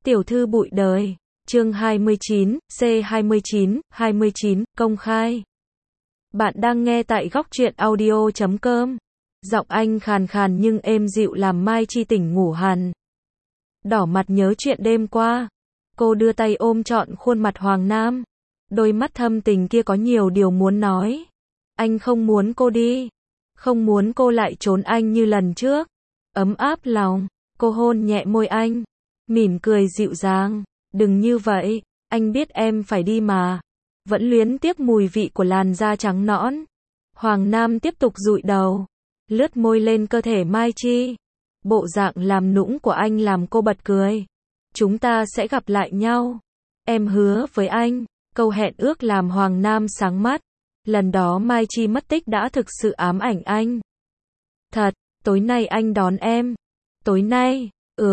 Tiểu thư bụi đời, chương 29, C29, công khai. Bạn đang nghe tại góc truyện audio.com. Giọng anh khàn khàn nhưng êm dịu làm Mai Chi tỉnh ngủ hẳn. Đỏ mặt nhớ chuyện đêm qua. Cô đưa tay ôm trọn khuôn mặt Hoàng Nam. Đôi mắt thâm tình kia có nhiều điều muốn nói. Anh không muốn cô đi. Không muốn cô lại trốn anh như lần trước. Ấm áp lòng, cô hôn nhẹ môi anh. Mỉm cười dịu dàng. Đừng như vậy, anh biết em phải đi mà. Vẫn luyến tiếc mùi vị của làn da trắng nõn. Hoàng Nam tiếp tục dụi đầu. Lướt môi lên cơ thể Mai Chi. Bộ dạng làm nũng của anh làm cô bật cười. Chúng ta sẽ gặp lại nhau. Em hứa với anh. Câu hẹn ước làm Hoàng Nam sáng mắt. Lần đó Mai Chi mất tích đã thực sự ám ảnh anh. Thật, tối nay anh đón em. Tối nay,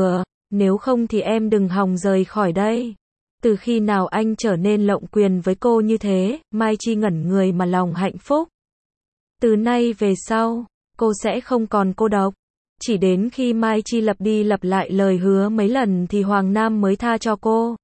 nếu không thì em đừng hòng rời khỏi đây. Từ khi nào anh trở nên lộng quyền với cô như thế, Mai Chi ngẩn người mà lòng hạnh phúc. Từ nay về sau, cô sẽ không còn cô độc. Chỉ đến khi Mai Chi lặp đi lặp lại lời hứa mấy lần thì Hoàng Nam mới tha cho cô.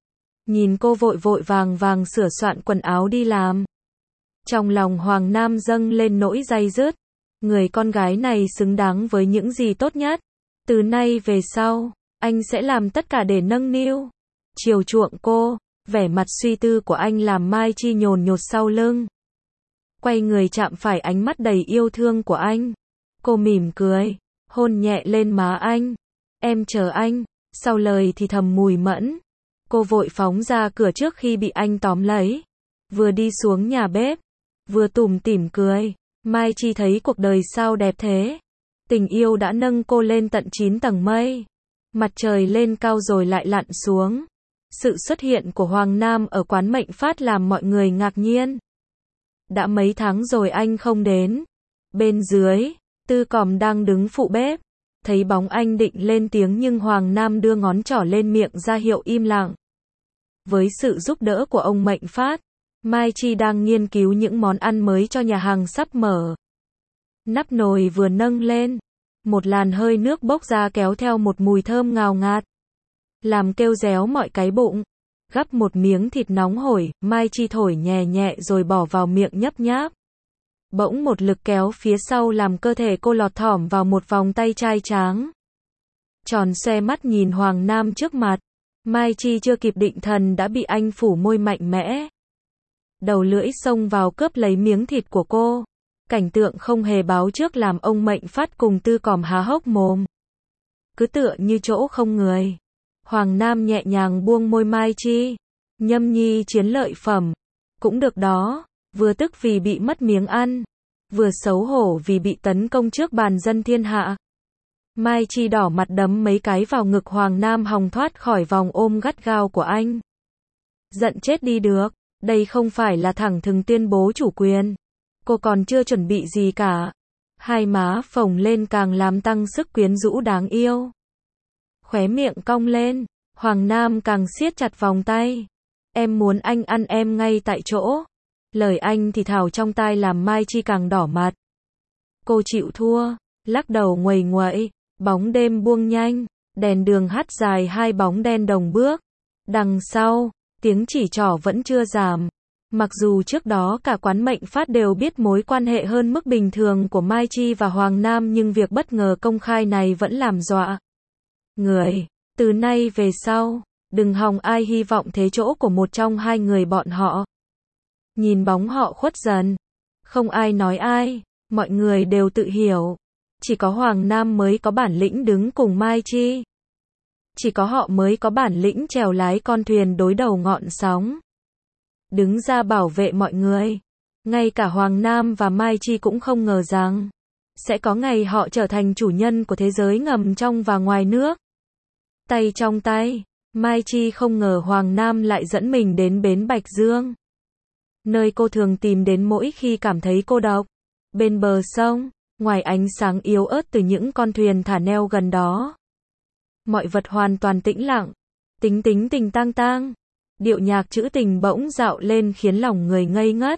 Nhìn cô vội vội vàng vàng sửa soạn quần áo đi làm. Trong lòng Hoàng Nam dâng lên nỗi day dứt. Người con gái này xứng đáng với những gì tốt nhất. Từ nay về sau, anh sẽ làm tất cả để nâng niu, chiều chuộng cô. Vẻ mặt suy tư của anh làm Mai Chi nhồn nhột sau lưng. Quay người chạm phải ánh mắt đầy yêu thương của anh. Cô mỉm cười, hôn nhẹ lên má anh. Em chờ anh. Sau lời thì thầm mùi mẫn. Cô vội phóng ra cửa trước khi bị anh tóm lấy. Vừa đi xuống nhà bếp, vừa tủm tỉm cười. Mai Chi thấy cuộc đời sao đẹp thế. Tình yêu đã nâng cô lên tận 9 tầng mây. Mặt trời lên cao rồi lại lặn xuống. Sự xuất hiện của Hoàng Nam ở quán Mệnh Phát làm mọi người ngạc nhiên. Đã mấy tháng rồi anh không đến. Bên dưới, Tư Còm đang đứng phụ bếp. Thấy bóng anh định lên tiếng nhưng Hoàng Nam đưa ngón trỏ lên miệng ra hiệu im lặng. Với sự giúp đỡ của ông Mệnh Phát, Mai Chi đang nghiên cứu những món ăn mới cho nhà hàng sắp mở. Nắp nồi vừa nâng lên, một làn hơi nước bốc ra kéo theo một mùi thơm ngào ngạt, làm kêu réo mọi cái bụng. Gắp một miếng thịt nóng hổi, Mai Chi thổi nhẹ nhẹ rồi bỏ vào miệng nhấp nháp. Bỗng một lực kéo phía sau làm cơ thể cô lọt thỏm vào một vòng tay trai tráng. Tròn xoe mắt nhìn Hoàng Nam trước mặt. Mai Chi chưa kịp định thần đã bị anh phủ môi mạnh mẽ. Đầu lưỡi xông vào cướp lấy miếng thịt của cô. Cảnh tượng không hề báo trước làm ông Mệnh Phát cùng Tư Còm há hốc mồm. Cứ tựa như chỗ không người. Hoàng Nam nhẹ nhàng buông môi Mai Chi. Nhâm nhi chiến lợi phẩm. Cũng được đó. Vừa tức vì bị mất miếng ăn, vừa xấu hổ vì bị tấn công trước bàn dân thiên hạ. Mai Chi đỏ mặt đấm mấy cái vào ngực Hoàng Nam hòng thoát khỏi vòng ôm gắt gao của anh. Giận chết đi được. Đây không phải là thẳng thừng tuyên bố chủ quyền. Cô còn chưa chuẩn bị gì cả. Hai má phồng lên càng làm tăng sức quyến rũ đáng yêu. Khóe miệng cong lên. Hoàng Nam càng siết chặt vòng tay. Em muốn anh ăn em ngay tại chỗ. Lời anh thì thào trong tai làm Mai Chi càng đỏ mặt. Cô chịu thua. Lắc đầu nguầy nguậy. Bóng đêm buông nhanh. Đèn đường hắt dài hai bóng đen đồng bước. Đằng sau, tiếng chỉ trỏ vẫn chưa giảm. Mặc dù trước đó cả quán Mệnh Phát đều biết mối quan hệ hơn mức bình thường của Mai Chi và Hoàng Nam nhưng việc bất ngờ công khai này vẫn làm dọa người. Từ nay về sau, đừng hòng ai hy vọng thế chỗ của một trong hai người bọn họ. Nhìn bóng họ khuất dần. Không ai nói ai. Mọi người đều tự hiểu. Chỉ có Hoàng Nam mới có bản lĩnh đứng cùng Mai Chi. Chỉ có họ mới có bản lĩnh chèo lái con thuyền đối đầu ngọn sóng. Đứng ra bảo vệ mọi người. Ngay cả Hoàng Nam và Mai Chi cũng không ngờ rằng sẽ có ngày họ trở thành chủ nhân của thế giới ngầm trong và ngoài nước. Tay trong tay, Mai Chi không ngờ Hoàng Nam lại dẫn mình đến bến Bạch Dương. Nơi cô thường tìm đến mỗi khi cảm thấy cô độc. Bên bờ sông, ngoài ánh sáng yếu ớt từ những con thuyền thả neo gần đó. Mọi vật hoàn toàn tĩnh lặng. Tính tính tình tang tang. Điệu nhạc trữ tình bỗng dạo lên khiến lòng người ngây ngất.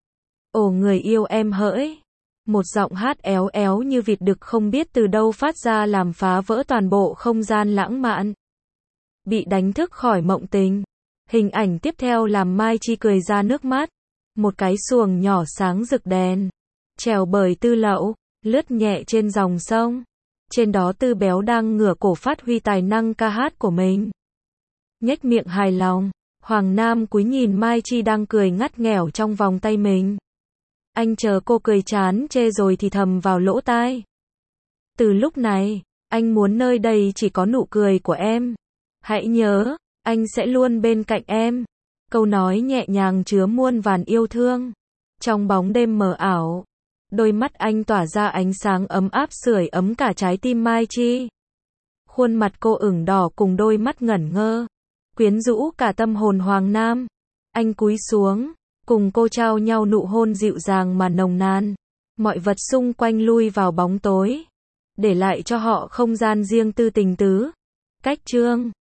Ồ người yêu em hỡi. Một giọng hát éo éo như vịt đực không biết từ đâu phát ra làm phá vỡ toàn bộ không gian lãng mạn. bị đánh thức khỏi mộng tình. Hình ảnh tiếp theo làm Mai Chi cười ra nước mắt. Một cái xuồng nhỏ sáng rực đèn, chèo bởi Tư Lậu, lướt nhẹ trên dòng sông. Trên đó Tư Béo đang ngửa cổ phát huy tài năng ca hát của mình. Nhếch miệng hài lòng, Hoàng Nam cúi nhìn Mai Chi đang cười ngắt nghẻo trong vòng tay mình. Anh chờ cô cười chán chê rồi thì thầm vào lỗ tai. Từ lúc này, anh muốn nơi đây chỉ có nụ cười của em. Hãy nhớ, anh sẽ luôn bên cạnh em. Câu nói nhẹ nhàng chứa muôn vàn yêu thương. Trong bóng đêm mờ ảo, đôi mắt anh tỏa ra ánh sáng ấm áp sưởi ấm cả trái tim Mai Chi. Khuôn mặt cô ửng đỏ cùng đôi mắt ngẩn ngơ, quyến rũ cả tâm hồn Hoàng Nam. Anh cúi xuống, cùng cô trao nhau nụ hôn dịu dàng mà nồng nàn. Mọi vật xung quanh lui vào bóng tối, để lại cho họ không gian riêng tư tình tứ. Cách chương